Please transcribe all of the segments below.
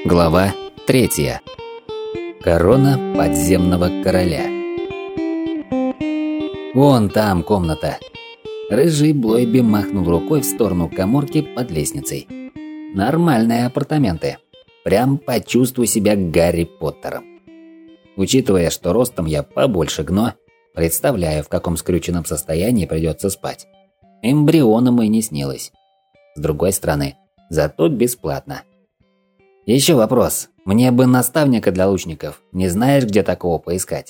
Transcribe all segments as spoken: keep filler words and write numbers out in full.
Глава третья. Корона подземного короля. Вон там комната. Рыжий Блойби махнул рукой в сторону каморки под лестницей. Нормальные апартаменты. Прям почувствуй себя Гарри Поттером. Учитывая, что ростом я побольше Гно, представляю, в каком скрюченном состоянии придется спать. Эмбрионом и не снилось. С другой стороны, зато бесплатно. Еще вопрос. Мне бы наставника для лучников. Не знаешь, где такого поискать?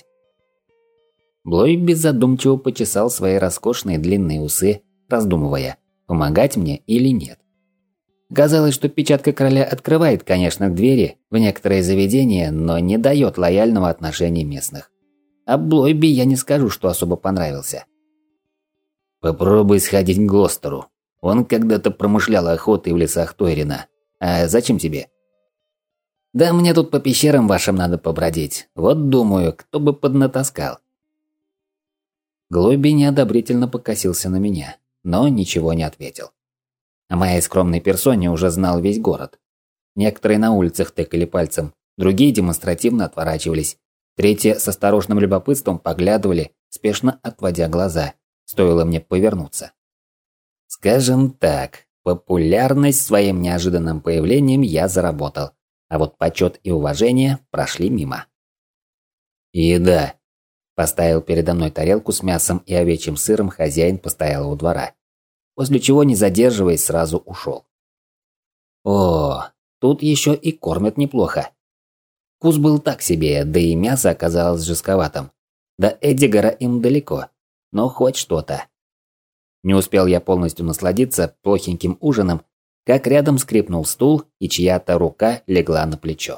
Блойби задумчиво почесал свои роскошные длинные усы, раздумывая, помогать мне или нет. Казалось, что печатка короля открывает, конечно, двери в некоторые заведения, но не дает лояльного отношения местных. А Блойби я не скажу, что особо понравился. Попробуй сходить к Глостеру. Он когда-то промышлял охотой в лесах Тойрина. А зачем тебе? Да мне тут по пещерам вашим надо побродить. Вот думаю, кто бы поднатаскал. Глойби неодобрительно покосился на меня, но ничего не ответил. О моей скромной персоне уже знал весь город. Некоторые на улицах тыкали пальцем, другие демонстративно отворачивались, третьи с осторожным любопытством поглядывали, спешно отводя глаза, стоило мне повернуться. Скажем так, популярность своим неожиданным появлением я заработал, а вот почет и уважение прошли мимо. Еда. Поставил передо мной тарелку с мясом и овечьим сыром хозяин постоялого двора, после чего, не задерживаясь, сразу ушел. О, тут еще и кормят неплохо. Вкус был так себе, да и мясо оказалось жестковатым. До Эдигара им далеко, но хоть что-то. Не успел я полностью насладиться плохеньким ужином, как рядом скрипнул стул, и чья-то рука легла на плечо.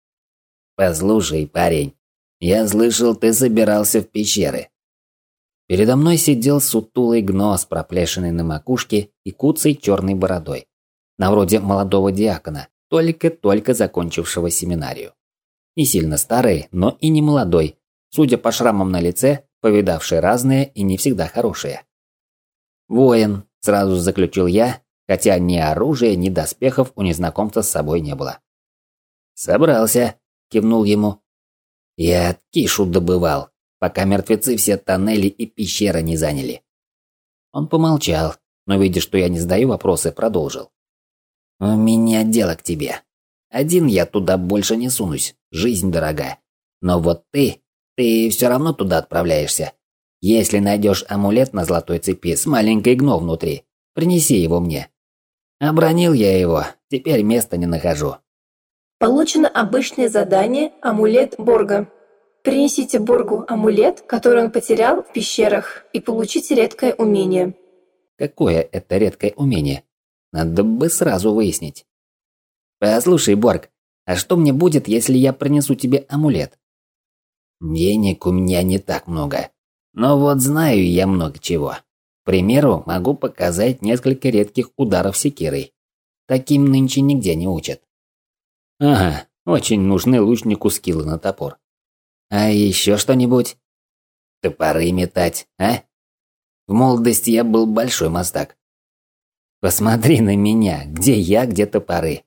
«Послушай, парень, я слышал, ты собирался в пещеры». Передо мной сидел сутулый Гно с проплешиной на макушке и куцей черной бородой, на вроде молодого диакона, только-только закончившего семинарию. Не сильно старый, но и не молодой, судя по шрамам на лице, повидавший разные и не всегда хорошие. «Воин», – сразу заключил я, хотя ни оружия, ни доспехов у незнакомца с собой не было. «Собрался», – кивнул ему. «Я кишу добывал, пока мертвецы все тоннели и пещеры не заняли». Он помолчал, но, видя, что я не задаю вопросы, продолжил. «У меня дело к тебе. Один я туда больше не сунусь, жизнь дорога. Но вот ты, ты все равно туда отправляешься. Если найдешь амулет на золотой цепи с маленькой Гно внутри, принеси его мне. Обронил я его, теперь места не нахожу». Получено обычное задание «Амулет Борга». Принесите Боргу амулет, который он потерял в пещерах, и получите редкое умение. Какое это редкое умение? Надо бы сразу выяснить. Послушай, Борг, а что мне будет, если я принесу тебе амулет? Денег у меня не так много, но вот знаю я много чего. К примеру, могу показать несколько редких ударов секирой. Таким нынче нигде не учат. Ага, очень нужны лучнику скиллы на топор. А еще что-нибудь? Топоры метать, а? В молодости я был большой мастак. Посмотри на меня, где я, где топоры.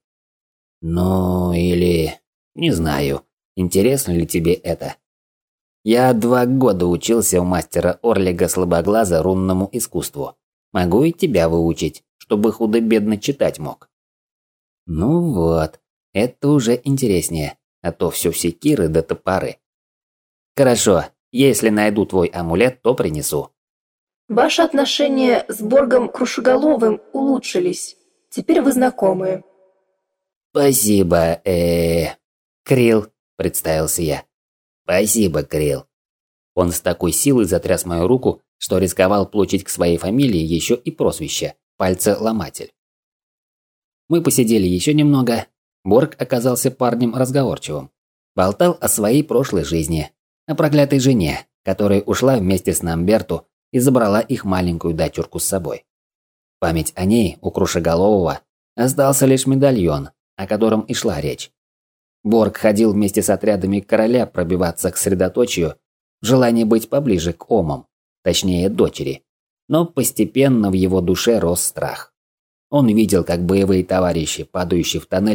Ну, или... не знаю, интересно ли тебе это. Я два года учился у мастера Орлига Слабоглаза рунному искусству. Могу и тебя выучить, чтобы худо-бедно читать мог. Ну вот, это уже интереснее, а то все секиры да топоры. Хорошо, если найду твой амулет, то принесу. Ваши отношения с Боргом Крушеголовым улучшились. Теперь вы знакомы. Спасибо, э, Крил, представился я. Спасибо, Крил. Он с такой силой затряс мою руку, что рисковал получить к своей фамилии еще и прозвище «Пальцеломатель». Мы посидели еще немного. Борг оказался парнем разговорчивым. Болтал о своей прошлой жизни, о проклятой жене, которая ушла вместе с Намберту и забрала их маленькую дочурку с собой. Память о ней у Крушеголового остался лишь медальон, о котором и шла речь. Борг ходил вместе с отрядами короля пробиваться к средоточию в желании быть поближе к омам, точнее дочери, но постепенно в его душе рос страх. Он видел, как боевые товарищи, падающие в тоннелях,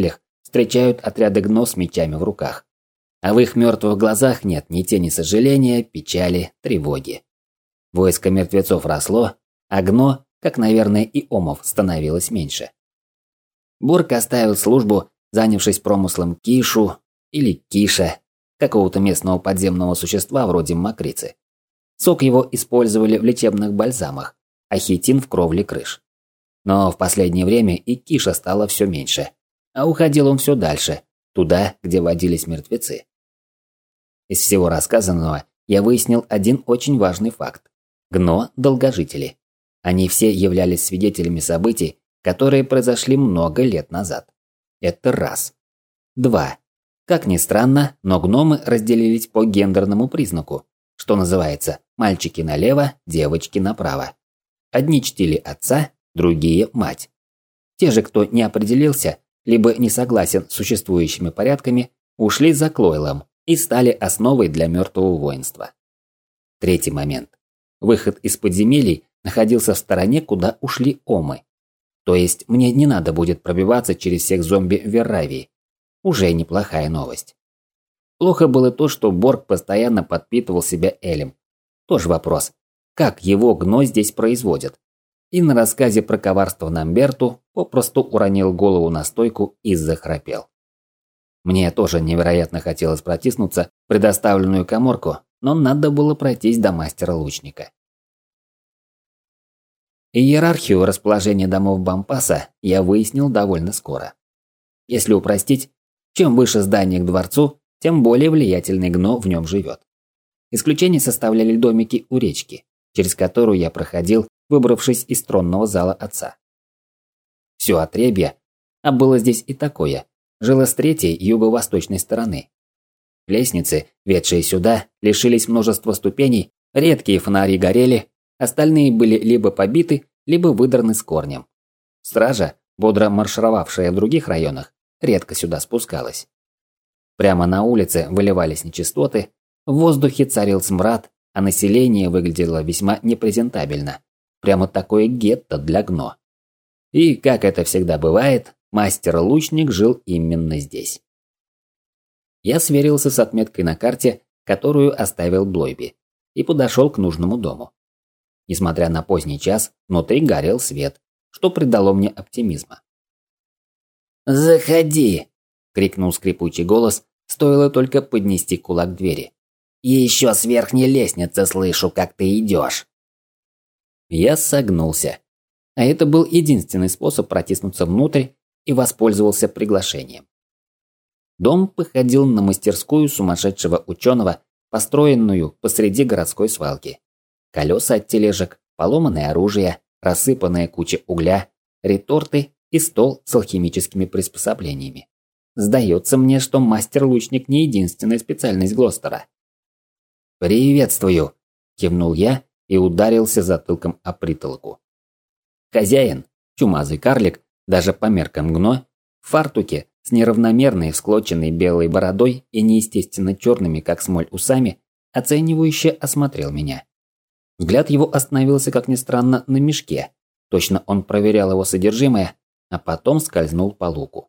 встречают отряды гно с мечами в руках. А в их мертвых глазах нет ни тени сожаления, печали, тревоги. Войско мертвецов росло, а гно, как, наверное, и омов, становилось меньше. Борг оставил службу, занявшись промыслом кишу или киша, какого-то местного подземного существа вроде мокрицы. Сок его использовали в лечебных бальзамах, а хитин в кровле крыш. Но в последнее время и киша стало все меньше, а уходил он все дальше, туда, где водились мертвецы. Из всего рассказанного я выяснил один очень важный факт. Гно – долгожители. Они все являлись свидетелями событий, которые произошли много лет назад. Это раз. Два. Как ни странно, но гномы разделились по гендерному признаку, что называется «мальчики налево, девочки направо». Одни чтили отца, другие – мать. Те же, кто не определился, либо не согласен с существующими порядками, ушли за Клойлом и стали основой для мертвого воинства. Третий момент. Выход из подземелий находился в стороне, куда ушли омы. То есть мне не надо будет пробиваться через всех зомби в Верравии. Уже неплохая новость. Плохо было то, что Борг постоянно подпитывал себя элем. Тоже вопрос, как его гно здесь производят? И на рассказе про коварство Намберту попросту уронил голову на стойку и захрапел. Мне тоже невероятно хотелось протиснуться в предоставленную каморку, но надо было пройтись до мастера-лучника. Иерархию расположения домов Бампаса я выяснил довольно скоро. Если упростить, чем выше здание к дворцу, тем более влиятельный гно в нем живет. Исключение составляли домики у речки, через которую я проходил, выбравшись из тронного зала отца. Все отребье, а было здесь и такое, жило с третьей юго-восточной стороны. Лестницы, ведшие сюда, лишились множества ступеней, редкие фонари горели, остальные были либо побиты, либо выдраны с корнем. Стража, бодро маршировавшая в других районах, редко сюда спускалась. Прямо на улице выливались нечистоты, в воздухе царил смрад, а население выглядело весьма непрезентабельно. Прямо такое гетто для гно. И, как это всегда бывает, мастер-лучник жил именно здесь. Я сверился с отметкой на карте, которую оставил Блойби, и подошел к нужному дому. Несмотря на поздний час, внутри горел свет, что придало мне оптимизма. «Заходи!» – крикнул скрипучий голос, стоило только поднести кулак к двери. «Еще с верхней лестницы слышу, как ты идешь!» Я согнулся. А это был единственный способ протиснуться внутрь и воспользовался приглашением. Дом походил на мастерскую сумасшедшего ученого, построенную посреди городской свалки. Колеса от тележек, поломанное оружие, рассыпанная куча угля, реторты и стол с алхимическими приспособлениями. Сдается мне, что мастер-лучник не единственная специальность Глостера. «Приветствую!» – кивнул я и ударился затылком о притолоку. Хозяин, чумазый карлик, даже по меркам гно, в фартуке с неравномерной всклоченной белой бородой и неестественно черными, как смоль, усами, оценивающе осмотрел меня. Взгляд его остановился, как ни странно, на мешке. Точно он проверял его содержимое, а потом скользнул по луку.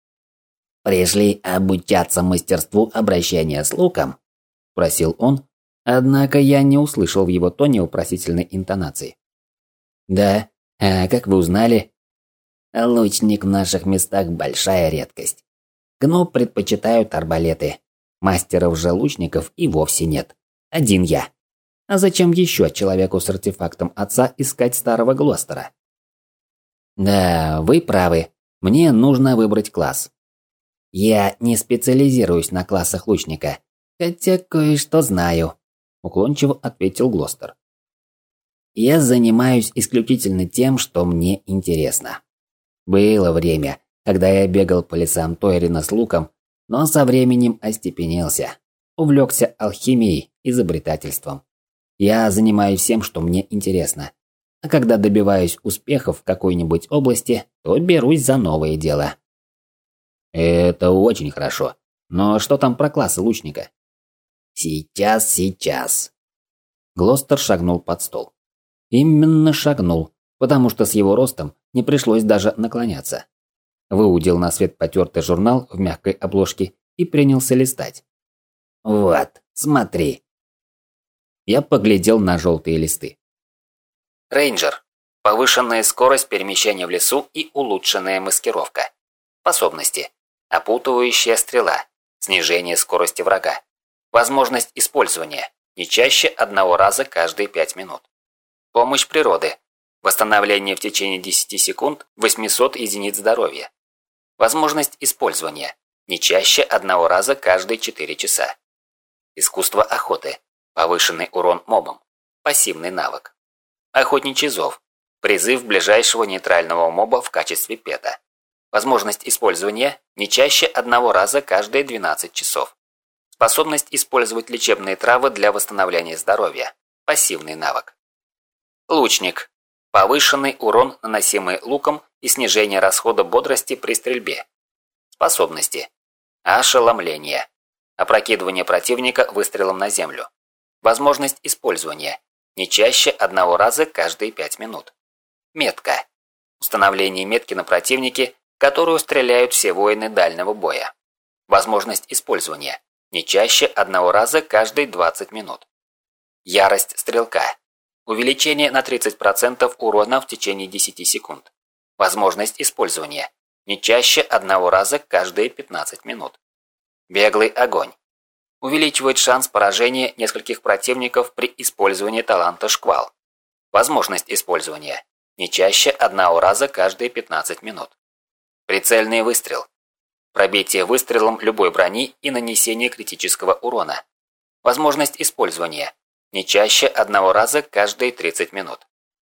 «Пришли обучаться мастерству обращения с луком?» – спросил он, однако я не услышал в его тоне вопросительной интонации. «Да, а как вы узнали?» «Лучник в наших местах большая редкость. Гно предпочитают арбалеты. Мастеров же лучников и вовсе нет. Один я. А зачем еще человеку с артефактом отца искать старого Глостера?» «Да, вы правы. Мне нужно выбрать класс. Я не специализируюсь на классах лучника, хотя кое-что знаю», – уклончиво ответил Глостер. «Я занимаюсь исключительно тем, что мне интересно. Было время, когда я бегал по лесам Тойрина с луком, но со временем остепенился, увлекся алхимией, изобретательством. Я занимаюсь всем, что мне интересно. А когда добиваюсь успехов в какой-нибудь области, то берусь за новое дело». «Это очень хорошо. Но что там про классы лучника?» «Сейчас, сейчас». Глостер шагнул под стол. Именно шагнул, потому что с его ростом не пришлось даже наклоняться. Выудил на свет потертый журнал в мягкой обложке и принялся листать. «Вот, смотри». Я поглядел на желтые листы. Рейнджер. Повышенная скорость перемещения в лесу и улучшенная маскировка. Способности. Опутывающая стрела. Снижение скорости врага. Возможность использования. Не чаще одного раза каждые пять минут. Помощь природы. Восстановление в течение десяти секунд восемьсот единиц здоровья. Возможность использования. Не чаще одного раза каждые четыре часа. Искусство охоты. Повышенный урон мобам. Пассивный навык. Охотничий зов. Призыв ближайшего нейтрального моба в качестве пета. Возможность использования не чаще одного раза каждые двенадцать часов. Способность использовать лечебные травы для восстановления здоровья. Пассивный навык. Лучник. Повышенный урон, наносимый луком, и снижение расхода бодрости при стрельбе. Способности. Ошеломление. Опрокидывание противника выстрелом на землю. Возможность использования. Не чаще одного раза каждые пять минут. Метка. Установление метки на противнике, которую стреляют все воины дальнего боя. Возможность использования. Не чаще одного раза каждые двадцать минут. Ярость стрелка. Увеличение на тридцать процентов урона в течение десяти секунд. Возможность использования. Не чаще одного раза каждые пятнадцать минут. Беглый огонь. Увеличивает шанс поражения нескольких противников при использовании таланта шквал. Возможность использования. Не чаще одного раза каждые пятнадцать минут. Прицельный выстрел. Пробитие выстрелом любой брони и нанесение критического урона. Возможность использования. Не чаще одного раза каждые тридцать минут.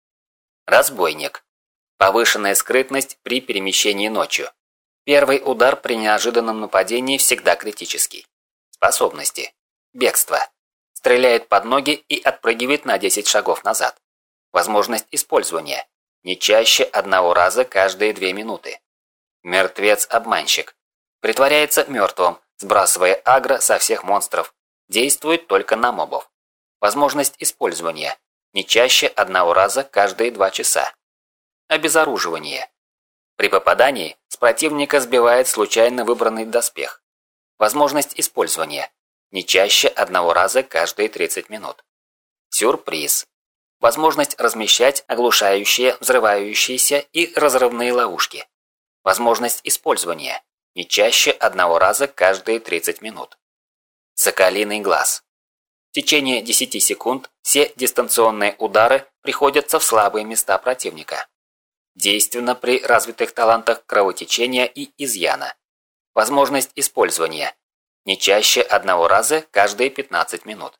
Разбойник. Повышенная скрытность при перемещении ночью. Первый удар при неожиданном нападении всегда критический. Способности. Бегство. Стреляет под ноги и отпрыгивает на десять шагов назад. Возможность использования. Не чаще одного раза каждые две минуты. Мертвец-обманщик. Притворяется мертвым, сбрасывая агро со всех монстров. Действует только на мобов. Возможность использования. Не чаще одного раза каждые два часа. Обезоруживание. При попадании с противника сбивает случайно выбранный доспех. Возможность использования. Не чаще одного раза каждые тридцать минут. Сюрприз. Возможность размещать оглушающие, взрывающиеся и разрывные ловушки. Возможность использования. Не чаще одного раза каждые тридцать минут. Соколиный глаз. В течение десяти секунд все дистанционные удары приходятся в слабые места противника. Действенно при развитых талантах кровотечения и изъяна. Возможность использования. Не чаще одного раза каждые пятнадцать минут.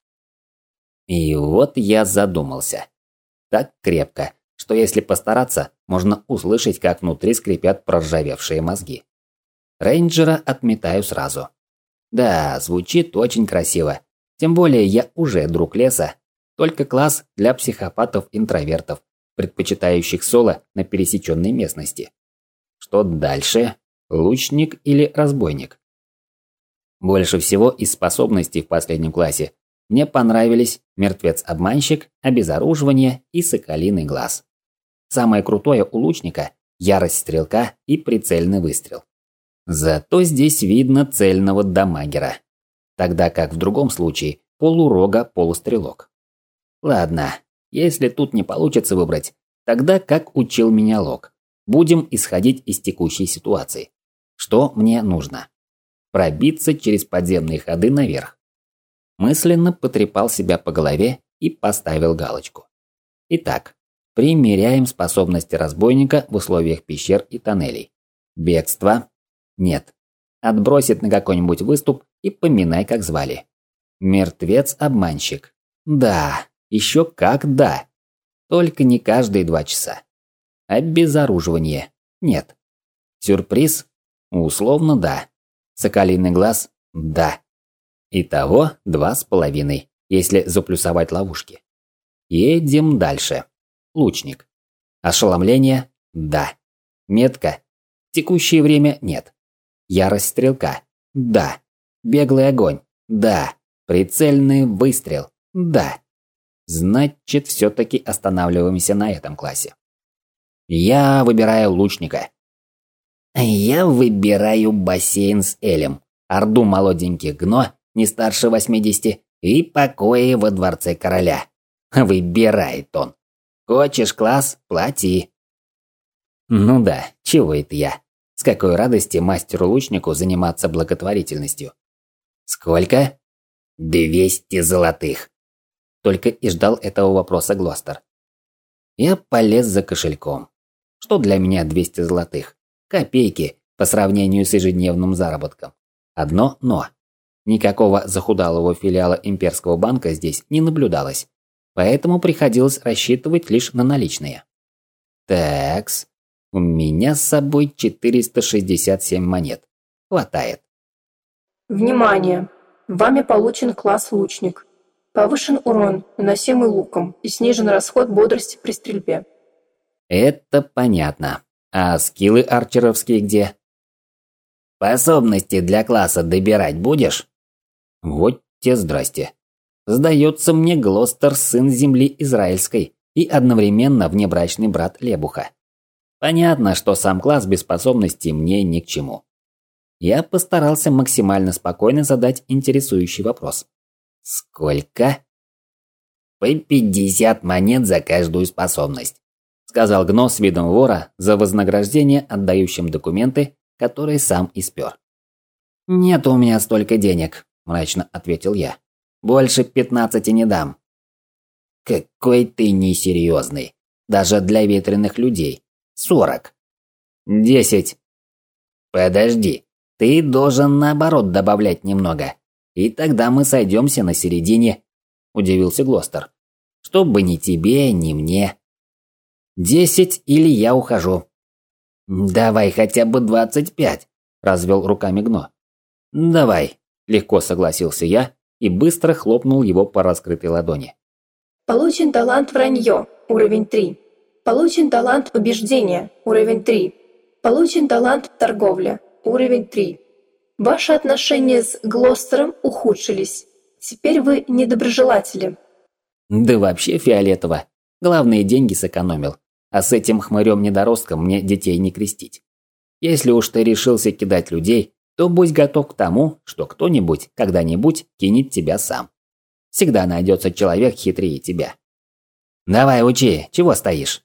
И вот я задумался. Так крепко, что если постараться, можно услышать, как внутри скрипят проржавевшие мозги. Рейнджера отметаю сразу. Да, звучит очень красиво. Тем более я уже друг леса. Только класс для психопатов-интровертов, предпочитающих соло на пересеченной местности. Что дальше? Лучник или разбойник? Больше всего из способностей в последнем классе мне понравились мертвец-обманщик, обезоруживание и соколиный глаз. Самое крутое у лучника – ярость стрелка и прицельный выстрел. Зато здесь видно цельного дамагера. Тогда как в другом случае полурога-полустрелок. Ладно, если тут не получится выбрать, тогда как учил меня Лок. Будем исходить из текущей ситуации. Что мне нужно? Пробиться через подземные ходы наверх. Мысленно потрепал себя по голове и поставил галочку. Итак, примеряем способности разбойника в условиях пещер и тоннелей. Бегство? Нет. Отбросит на какой-нибудь выступ и поминай, как звали. Мертвец-обманщик. Да, еще как да. Только не каждые два часа. Обезоруживание. Нет. Сюрприз? Условно да. Соколиный глаз? Да. Итого два с половиной, если заплюсовать ловушки. Едем дальше. Лучник. Ошеломление? Да. Метка? В текущее время нет. Ярость стрелка? Да. Беглый огонь? Да. Прицельный выстрел? Да. Значит, все-таки останавливаемся на этом классе. Я выбираю лучника. Я выбираю бассейн с Элем, орду молоденьких гно, не старше восьмидесяти, и покои во дворце короля. Выбирает он. Хочешь класс – плати. Ну да, чего это я? С какой радости мастеру-лучнику заниматься благотворительностью? Сколько? Двести золотых. Только и ждал этого вопроса Глостер. Я полез за кошельком. Что для меня двести золотых? Копейки по сравнению с ежедневным заработком. Одно «но». Никакого захудалого филиала имперского банка здесь не наблюдалось, поэтому приходилось рассчитывать лишь на наличные. Такс, у меня с собой четыреста шестьдесят семь монет. Хватает. Внимание! Вами получен класс лучник. Повышен урон, наносимый луком, и снижен расход бодрости при стрельбе. Это понятно. А скиллы арчеровские где? Способности для класса добирать будешь? Вот те здрасте. Сдается мне Глостер сын земли израильской и одновременно внебрачный брат Лебуха. Понятно, что сам класс без способностей мне ни к чему. Я постарался максимально спокойно задать интересующий вопрос. Сколько? По пятьдесят монет за каждую способность, сказал Гно с видом вора, за вознаграждение отдающим документы, которые сам испер. Нет у меня столько денег, мрачно ответил я. Больше пятнадцати не дам. Какой ты несерьезный. Даже для ветреных людей. Сорок. Десять. Подожди. Ты должен наоборот добавлять немного. И тогда мы сойдемся на середине, удивился Глостер. Чтобы ни тебе, ни мне. Десять или я ухожу. Давай хотя бы двадцать пять, развел руками Гно. Давай, легко согласился я и быстро хлопнул его по раскрытой ладони. Получен талант вранье, уровень три. Получен талант убеждения, уровень три. Получен талант торговля, уровень три. Ваши отношения с Глостером ухудшились. Теперь вы недоброжелатели. Да вообще фиолетово. Главные деньги сэкономил. А с этим хмырем-недоростком мне детей не крестить. Если уж ты решился кидать людей, то будь готов к тому, что кто-нибудь когда-нибудь кинет тебя сам. Всегда найдется человек хитрее тебя. Давай учи, чего стоишь?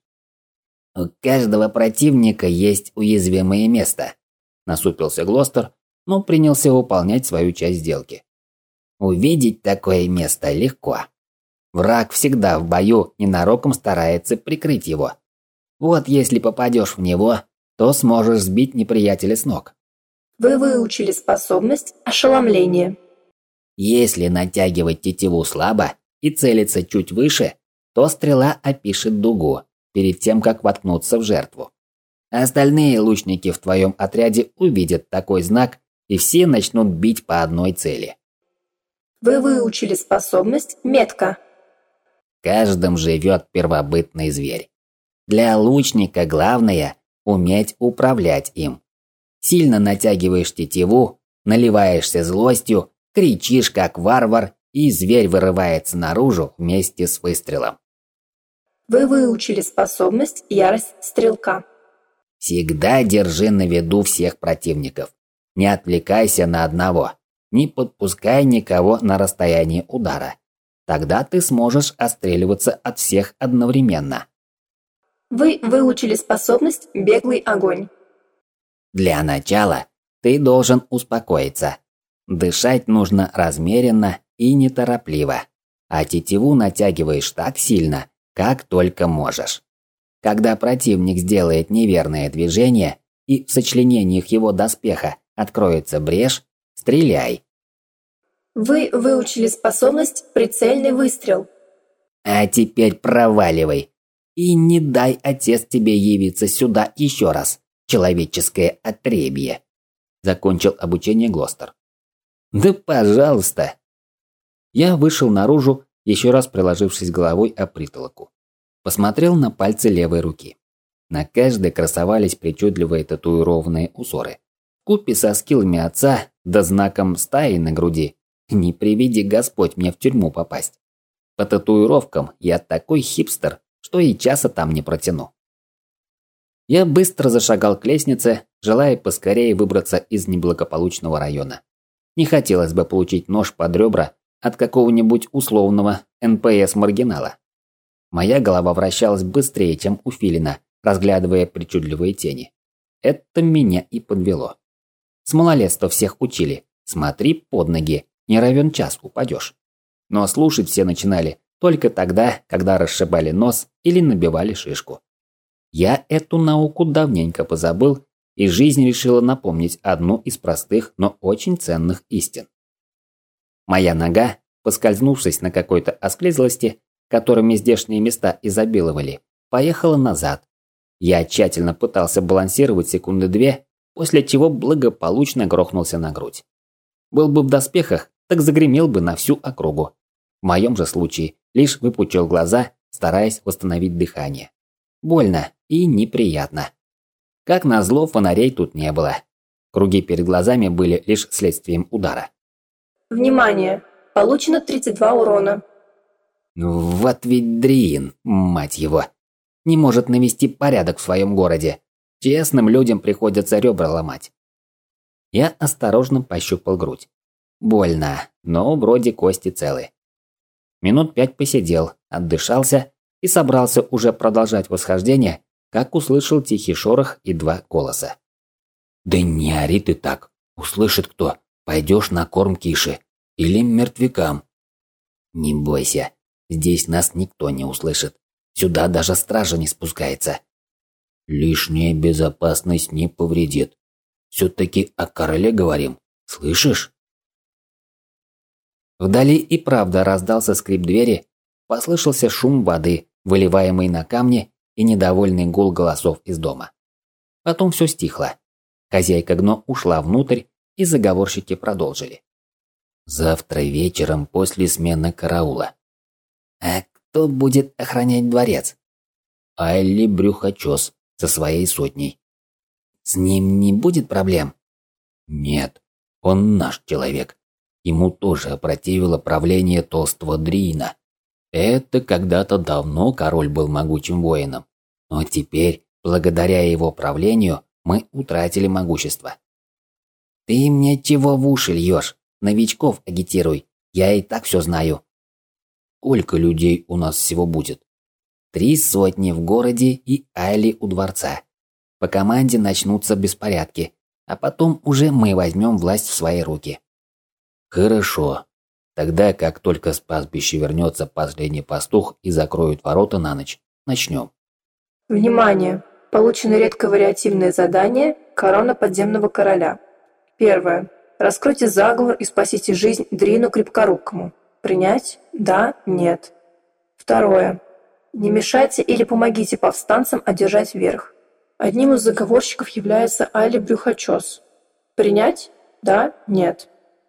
У каждого противника есть уязвимое место, насупился Глостер, но принялся выполнять свою часть сделки. Увидеть такое место легко. Враг всегда в бою ненароком старается прикрыть его. Вот если попадешь в него, то сможешь сбить неприятеля с ног. Вы выучили способность ошеломления. Если натягивать тетиву слабо и целиться чуть выше, то стрела опишет дугу перед тем, как воткнуться в жертву. Остальные лучники в твоем отряде увидят такой знак, и все начнут бить по одной цели. Вы выучили способность метка. В каждом живет первобытный зверь. Для лучника главное – уметь управлять им. Сильно натягиваешь тетиву, наливаешься злостью, кричишь как варвар, и зверь вырывается наружу вместе с выстрелом. Вы выучили способность ярость стрелка. Всегда держи на виду всех противников. Не отвлекайся на одного. Не подпускай никого на расстояние удара. Тогда ты сможешь отстреливаться от всех одновременно. Вы выучили способность беглый огонь. Для начала ты должен успокоиться. Дышать нужно размеренно и неторопливо. А тетиву натягиваешь так сильно, как только можешь. Когда противник сделает неверное движение и в сочленениях его доспеха откроется брешь, стреляй. Вы выучили способность прицельный выстрел. А теперь проваливай. И не дай отец тебе явиться сюда еще раз, человеческое отребье. Закончил обучение Глостер. Да пожалуйста. Я вышел наружу, еще раз приложившись головой о притолоку. Посмотрел на пальцы левой руки. На каждой красовались причудливые татуированные узоры. Вкупе со скиллами отца, да знаком стаи на груди. Не приведи Господь мне в тюрьму попасть. По татуировкам я такой хипстер, что и часа там не протяну. Я быстро зашагал к лестнице, желая поскорее выбраться из неблагополучного района. Не хотелось бы получить нож под ребра от какого-нибудь условного эн пэ эс-маргинала. Моя голова вращалась быстрее, чем у филина, разглядывая причудливые тени. Это меня и подвело. С малолетства всех учили: смотри под ноги, не равен час упадешь. Но слушать все начинали только тогда, когда расшибали нос или набивали шишку. Я эту науку давненько позабыл, и жизнь решила напомнить одну из простых, но очень ценных истин. Моя нога, поскользнувшись на какой-то осклизлости, которыми здешние места изобиловали, поехала назад. Я тщательно пытался балансировать секунды две, после чего благополучно грохнулся на грудь. Был бы в доспехах, так загремел бы на всю округу. В моем же случае лишь выпучил глаза, стараясь восстановить дыхание. Больно и неприятно. Как назло, фонарей тут не было. Круги перед глазами были лишь следствием удара. Внимание! Получено тридцать два урона. Вот ведь Дриин, мать его. Не может навести порядок в своем городе. Честным людям приходится ребра ломать. Я осторожно пощупал грудь. Больно, но вроде кости целы. Минут пять посидел, отдышался и собрался уже продолжать восхождение, как услышал тихий шорох и два голоса. «Да не ори ты так, услышит кто, пойдешь на корм киши или мертвякам». «Не бойся, здесь нас никто не услышит, сюда даже стража не спускается». «Лишняя безопасность не повредит. Все-таки о короле говорим, слышишь?» Вдали и правда раздался скрип двери, послышался шум воды, выливаемый на камни, и недовольный гул голосов из дома. Потом все стихло. Хозяйка Гно ушла внутрь, и заговорщики продолжили. «Завтра вечером после смены караула». «А кто будет охранять дворец?» «Айли Брюхочес со своей сотней». «С ним не будет проблем?» «Нет, он наш человек. Ему тоже опротивило правление толстого Дриина. Это когда-то давно король был могучим воином, но теперь, благодаря его правлению, мы утратили могущество». «Ты мне чего в уши льешь? Новичков агитируй, я и так все знаю». «Сколько людей у нас всего будет?» «Три сотни в городе и Айли у дворца. По команде начнутся беспорядки, а потом уже мы возьмем власть в свои руки». «Хорошо. Тогда, как только с пастбища вернется последний пастух и закроют ворота на ночь, начнем». Внимание! Получено редко-вариативное задание «Корона подземного короля». Первое. Раскройте заговор и спасите жизнь Дрину Крепкорукому. Принять? Да? Нет. Второе. Не мешайте или помогите повстанцам одержать верх. Одним из заговорщиков является Айли Брюхочес. Принять? Да? Нет.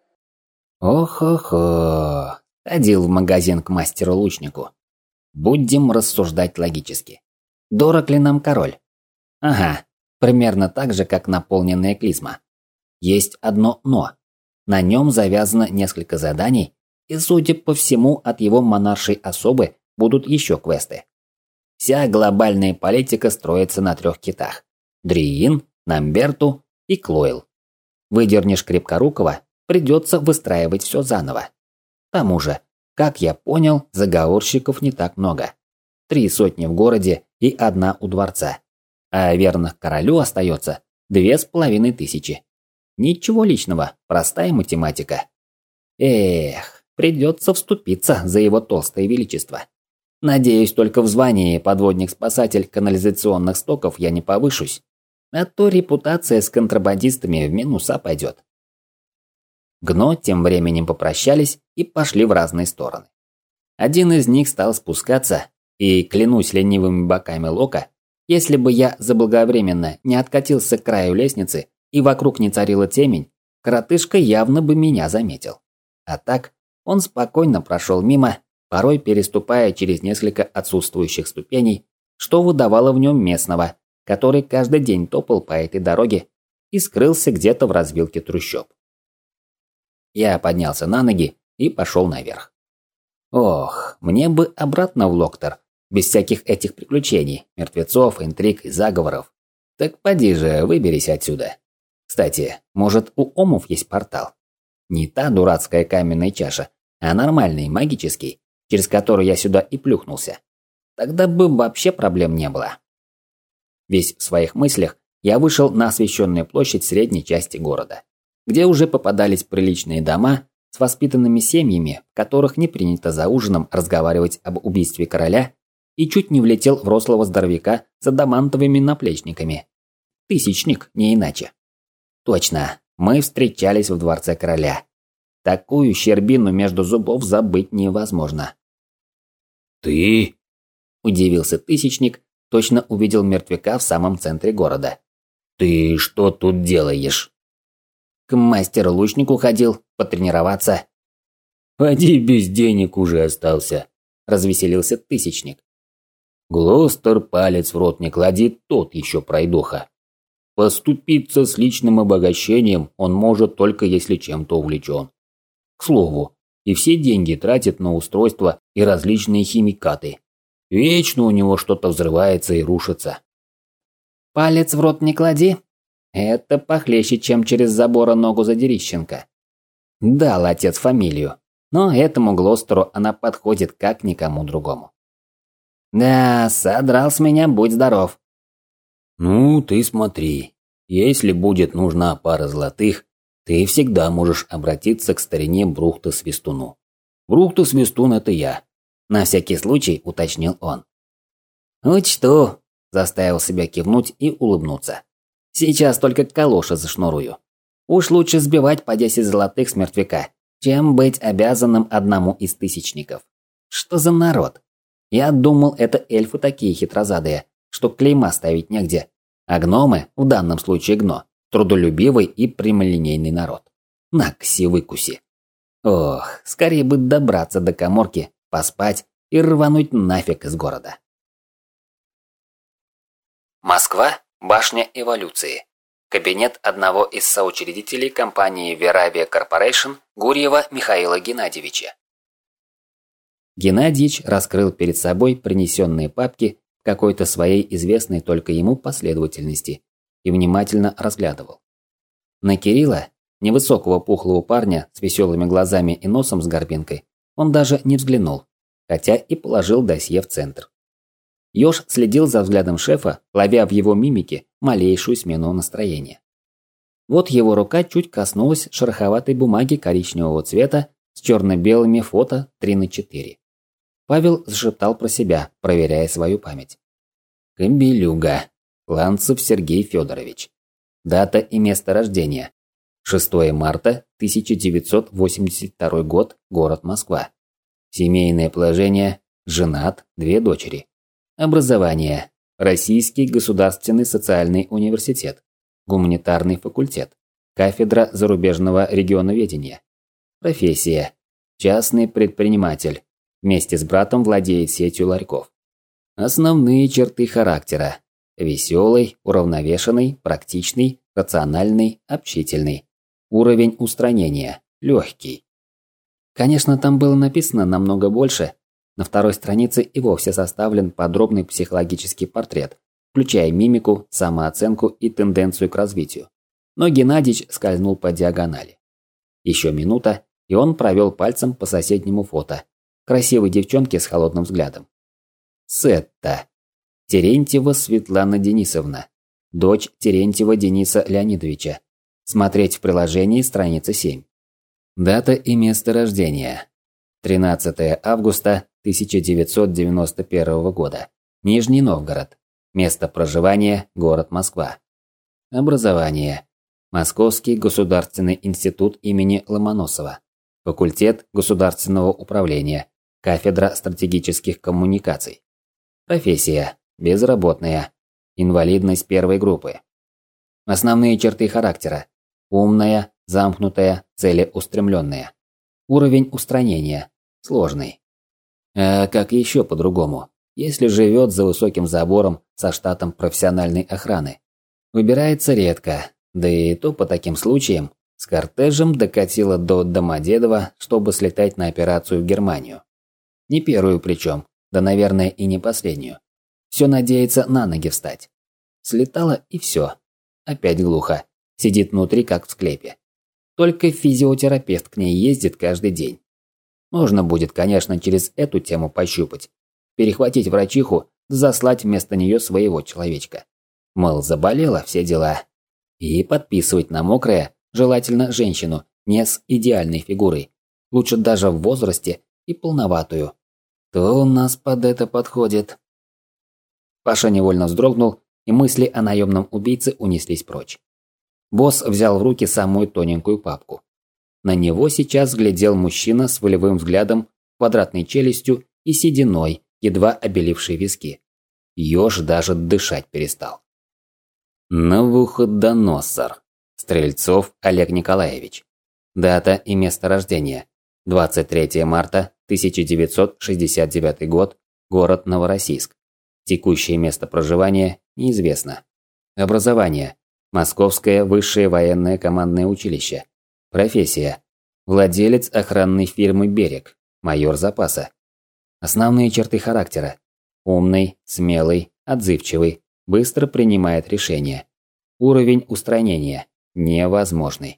Ох-охо. Ходил в магазин к мастеру-лучнику. Будем рассуждать логически. Дорог ли нам король? Ага, примерно так же, как наполненная клизма. Есть одно «но». На нем завязано несколько заданий, и, судя по всему, от его монаршей особы будут еще квесты. Вся глобальная политика строится на трех китах – Дриин, Намберту и Клойл. Выдернешь Крепкорукого, придется выстраивать все заново. К тому же, как я понял, заговорщиков не так много. Три сотни в городе и одна у дворца. А верных королю остается две с половиной тысячи. Ничего личного, простая математика. Эх, придется вступиться за его толстое величество. Надеюсь, только в звании подводник-спасатель канализационных стоков я не повышусь. А то репутация с контрабандистами в минуса пойдет. Гно тем временем попрощались и пошли в разные стороны. Один из них стал спускаться, и, клянусь ленивыми боками Лока, если бы я заблаговременно не откатился к краю лестницы и вокруг не царила темень, коротышка явно бы меня заметил. А так, он спокойно прошел мимо, порой переступая через несколько отсутствующих ступеней, что выдавало в нем местного, который каждый день топал по этой дороге и скрылся где-то в развилке трущоб. Я поднялся на ноги и пошел наверх. Ох, мне бы обратно в Локтор, без всяких этих приключений, мертвецов, интриг и заговоров. Так поди же, выберись отсюда. Кстати, может, у омов есть портал? Не та дурацкая каменная чаша, а нормальный, магический, через который я сюда и плюхнулся. Тогда бы вообще проблем не было. Весь в своих мыслях я вышел на освещенную площадь средней части города, где уже попадались приличные дома с воспитанными семьями, в которых не принято за ужином разговаривать об убийстве короля, и чуть не влетел в рослого здоровяка с адамантовыми наплечниками. Тысячник, не иначе. Точно, мы встречались в дворце короля. Такую щербину между зубов забыть невозможно. «Ты?» – удивился Тысячник, точно увидел мертвяка в самом центре города. «Ты что тут делаешь?» «К мастеру-лучнику ходил, потренироваться». «Поди, без денег уже остался», – развеселился Тысячник. «Глостер палец в рот не клади, тот еще пройдоха. Поступиться с личным обогащением он может только если чем-то увлечен. К слову, и все деньги тратит на устройства и различные химикаты. Вечно у него что-то взрывается и рушится». «Палец в рот не клади? Это похлеще, чем через забора ногу Задерищенко. Дал отец фамилию, но этому Глостеру она подходит как никому другому». «Да, содрал с меня, будь здоров». «Ну, ты смотри, если будет нужна пара золотых, ты всегда можешь обратиться к старине Брухта-Свистуну. Брухта-Свистун – это я», – на всякий случай уточнил он. «Учту», – заставил себя кивнуть и улыбнуться. «Сейчас только калоши зашнурую. Уж лучше сбивать по десять золотых с мертвяка, чем быть обязанным одному из тысячников. Что за народ? Я думал, это эльфы такие хитрозадые, что клейма ставить негде. А гномы, в данном случае гно, трудолюбивый и прямолинейный народ. Накси выкуси. Ох, скорее бы добраться до каморки, поспать и рвануть нафиг из города». Москва. Башня эволюции. Кабинет одного из соучредителей компании Veravia Corporation Гурьева Михаила Геннадьевича. Геннадьевич раскрыл перед собой принесенные папки в какой-то своей известной только ему последовательности и внимательно разглядывал. На Кирилла, невысокого пухлого парня с веселыми глазами и носом с горбинкой, он даже не взглянул, хотя и положил досье в центр. Ёж следил за взглядом шефа, ловя в его мимике малейшую смену настроения. Вот его рука чуть коснулась шероховатой бумаги коричневого цвета с черно-белыми фото три на четыре. Павел зашептал про себя, проверяя свою память. Кобелюга. Ланцев Сергей Федорович. Дата и место рождения. шестое марта тысяча девятьсот восемьдесят второй год. Город Москва. Семейное положение. Женат, две дочери. Образование. Российский государственный социальный университет. Гуманитарный факультет. Кафедра зарубежного регионоведения. Профессия. Частный предприниматель. Вместе с братом владеет сетью ларьков. Основные черты характера. Веселый, уравновешенный, практичный, рациональный, общительный. Уровень устранения. Легкий. Конечно, там было написано намного больше. На второй странице и вовсе составлен подробный психологический портрет, включая мимику, самооценку и тенденцию к развитию. Но Геннадьевич скользнул по диагонали. Еще минута, и он провел пальцем по соседнему фото. Красивой девчонки с холодным взглядом. Сетта. Терентьева Светлана Денисовна. Дочь Терентьева Дениса Леонидовича. Смотреть в приложении страница семь. Дата и место рождения. тринадцатое августа тысяча девятьсот девяносто первого года. Нижний Новгород. Место проживания – город Москва. Образование. Московский государственный институт имени Ломоносова. Факультет государственного управления. Кафедра стратегических коммуникаций. Профессия. Безработная. Инвалидность первой группы. Основные черты характера. Умная, замкнутая, целеустремленная. Уровень устранения. Сложный. А как еще по-другому, если живет за высоким забором со штатом профессиональной охраны? Выбирается редко, да и то по таким случаям. С кортежем докатила до Домодедово, чтобы слетать на операцию в Германию. Не первую причем, да, наверное, и не последнюю. Все надеется на ноги встать. Слетала и все. Опять глухо. Сидит внутри, как в склепе. Только физиотерапевт к ней ездит каждый день. Можно будет, конечно, через эту тему пощупать. Перехватить врачиху, заслать вместо нее своего человечка. Мол, заболела, все дела. И подписывать на мокрое, желательно женщину, не с идеальной фигурой. Лучше даже в возрасте и полноватую. Кто у нас под это подходит? Паша невольно вздрогнул, и мысли о наемном убийце унеслись прочь. Босс взял в руки самую тоненькую папку. На него сейчас глядел мужчина с волевым взглядом, квадратной челюстью и сединой, едва обелившей виски. Ёж даже дышать перестал. Навуходоносор. Стрельцов Олег Николаевич. Дата и место рождения. двадцать третьего марта тысяча девятьсот шестьдесят девятый год. Город Новороссийск. Текущее место проживания неизвестно. Образование. Московское высшее военное командное училище. Профессия. Владелец охранной фирмы «Берег». Майор запаса. Основные черты характера. Умный, смелый, отзывчивый, быстро принимает решения. Уровень устранения. Невозможный.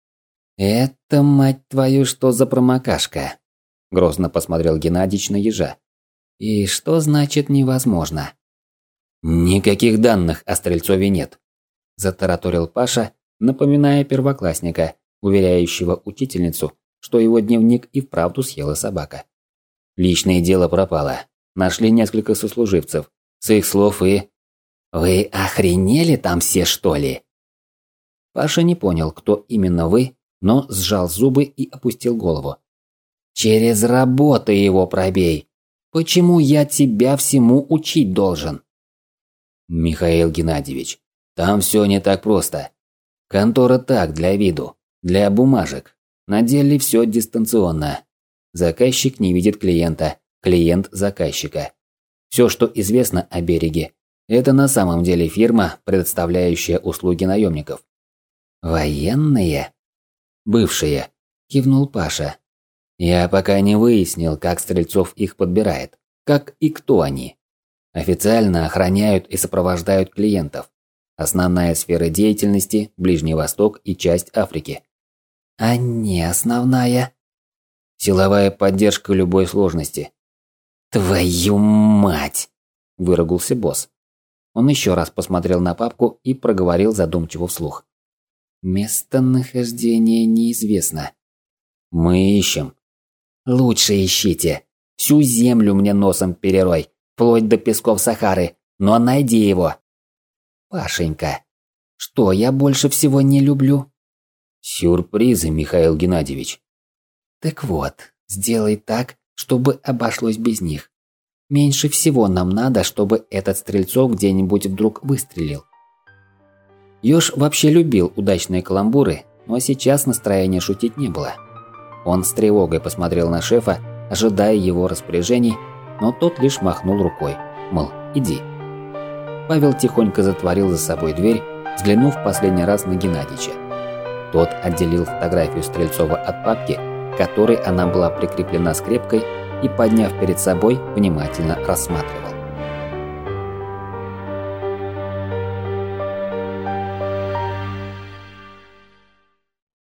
«Это, мать твою, что за промокашка?» Грозно посмотрел Геннадьич на ежа. «И что значит невозможно?» «Никаких данных о Стрельцове нет», – затараторил Паша, напоминая первоклассника, уверяющего учительницу, что его дневник и вправду съела собака. Личное дело пропало. Нашли несколько сослуживцев. С их слов и... «Вы охренели там все, что ли?» Паша не понял, кто именно вы, но сжал зубы и опустил голову. «Через работу его пробей! Почему я тебя всему учить должен?» «Михаил Геннадьевич, там все не так просто. Контора так, для виду, для бумажек. На деле все дистанционно. Заказчик не видит клиента, клиент заказчика. Все, что известно о Береге, это на самом деле фирма, предоставляющая услуги наемников». «Военные?» «Бывшие», – кивнул Паша. «Я пока не выяснил, как Стрельцов их подбирает, как и кто они. Официально охраняют и сопровождают клиентов. Основная сфера деятельности – Ближний Восток и часть Африки». «А не основная?» «Силовая поддержка любой сложности». «Твою мать!» – выругался босс. Он еще раз посмотрел на папку и проговорил задумчиво вслух. «Местонахождение неизвестно». «Мы ищем». «Лучше ищите. Всю землю мне носом перерой, вплоть до песков Сахары, но найди его». «Пашенька, что я больше всего не люблю?» «Сюрпризы, Михаил Геннадьевич». «Так вот, сделай так, чтобы обошлось без них. Меньше всего нам надо, чтобы этот Стрельцов где-нибудь вдруг выстрелил». Ёж вообще любил удачные каламбуры, но сейчас настроения шутить не было. Он с тревогой посмотрел на шефа, ожидая его распоряжений, но тот лишь махнул рукой, мол, иди. Павел тихонько затворил за собой дверь, взглянув в последний раз на Геннадьича. Тот отделил фотографию Стрельцова от папки, к которой она была прикреплена скрепкой, и, подняв перед собой, внимательно рассматривал.